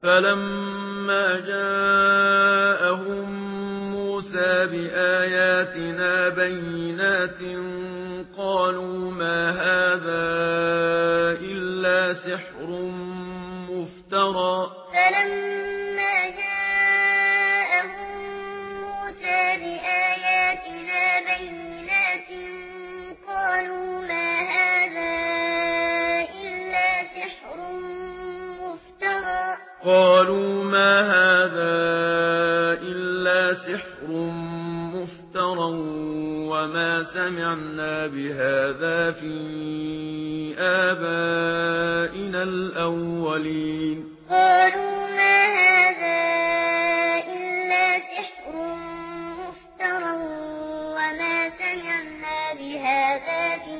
فَلَمَّا جَاءَهُم مُوسَىٰ بِآيَاتِنَا بَيِّنَاتٍ قَالُوا مَا هَٰذَا إِلَّا سِحْرٌ مُّفْتَرًى فَلَمَّا جَاءَهُم مُوسَىٰ بِآيَاتِنَا بَيِّنَاتٍ قَالُوا مَا هَٰذَا إِلَّا سِحْرٌ مُّفْتَرًى وَمَا سَمِعْنَا بِهَٰذَا فِي آبَائِنَا الْأَوَّلِينَ قَالُوا مَا هَٰذَا إِلَّا سِحْرٌ مُّفْتَرًى وَمَا سَمِعْنَا بِهَٰذَا فِي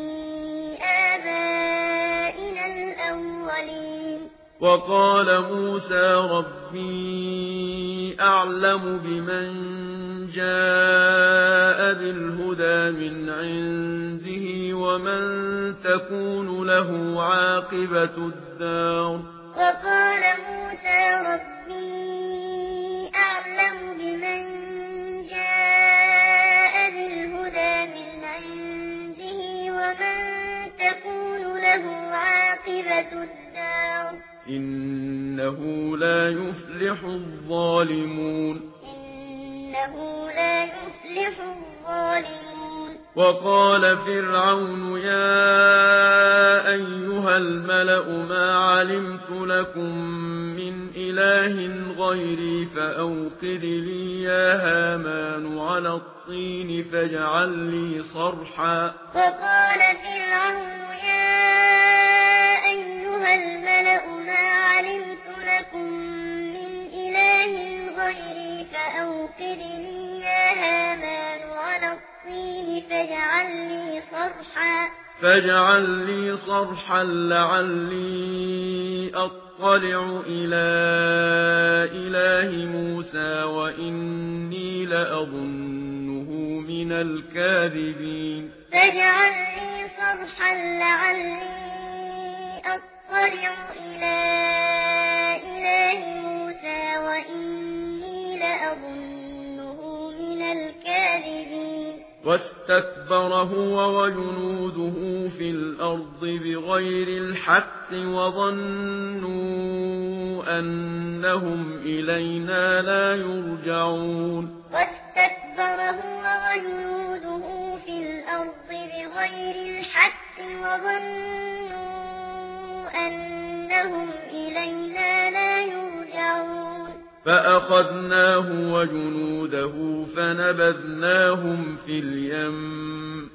آبَائِنَا الْأَوَّلِينَ وَقَالَ مُوسَىٰ رَبِّي أَعْلَمُ بِمَن جَاءَ بِالْهُدَىٰ مِنْ عِندِهِ وَمَن تَكُونُ لَهُ عَاقِبَةُ الدَّارِ وَقَالَ مُوسَىٰ رَبِّي أَعْلَمُ بِمَن جَاءَ بِالْهُدَىٰ مِنْ عِندِهِ وَمَن تَكُونُ لَهُ عَاقِبَةُ الدَّارِ إِنَّهُ لا يُفْلِحُ الظَّالِمُونَ وَقَالَ فِرْعَوْنُ يَا أَيُّهَا الْمَلَأُ مَا عَلِمْتُ لَكُم مِّنْ إِلَٰهٍ غَيْرِي فَأَوْقِدْ لِي يَا هَامَانُ عَلَى الطِّينِ فَاجْعَل لِّي صَرْحًا وَقَالَ فِرْعَوْنُ يَا أَيُّهَا الْمَلَأُ مَا عَلِمْتُ لَكُم مِّنْ إِلَٰهٍ غَيْرِي فَأَوْقِدْ لِي يَا هَامَانُ عَلَى الطِّينِ فاجعل لي صرحا لعلي أطلع إلى إله موسى وإني لأظنه من الكاذبين فاجعل لي صرحا لعلي أطلع إلى إله موسى وإني لأظنه من الكاذبين واستكبر هو وجنوده في الأرض بغير الحق وظنوا أنهم إلينا لا يرجعون واستكبر هو وجنوده في الأرض بغير الحق وظنوا أنهم إلينا لا يرجعون فأخذناه وجنوده فنبذناهم في اليم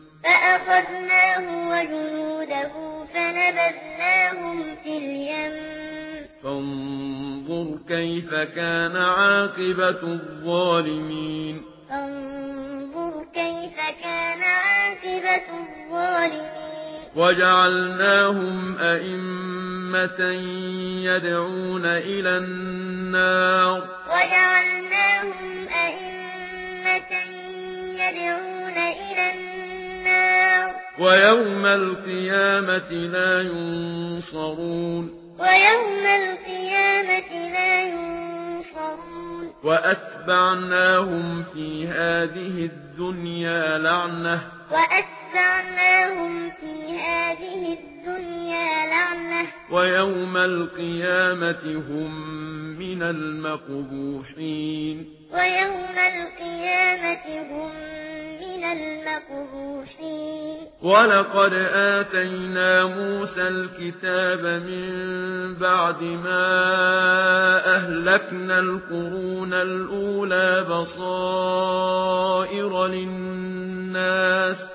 فانظر كيف كان عاقبة الظالمين وجعلناهم أئمة يدعون إلى النار ويوم القيامة لا ينصرون وأتبعناهم في هذه الدنيا لعنة ويوم القيامة هم من المقبوحين ولقد آتينا موسى الكتاب من بعد ما أهلكنا القرون الأولى بصائر للناس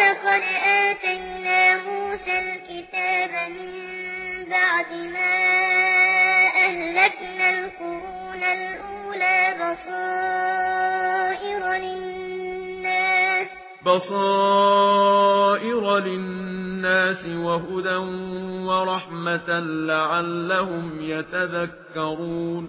وهدى ورحمة لعلهم يتذكرون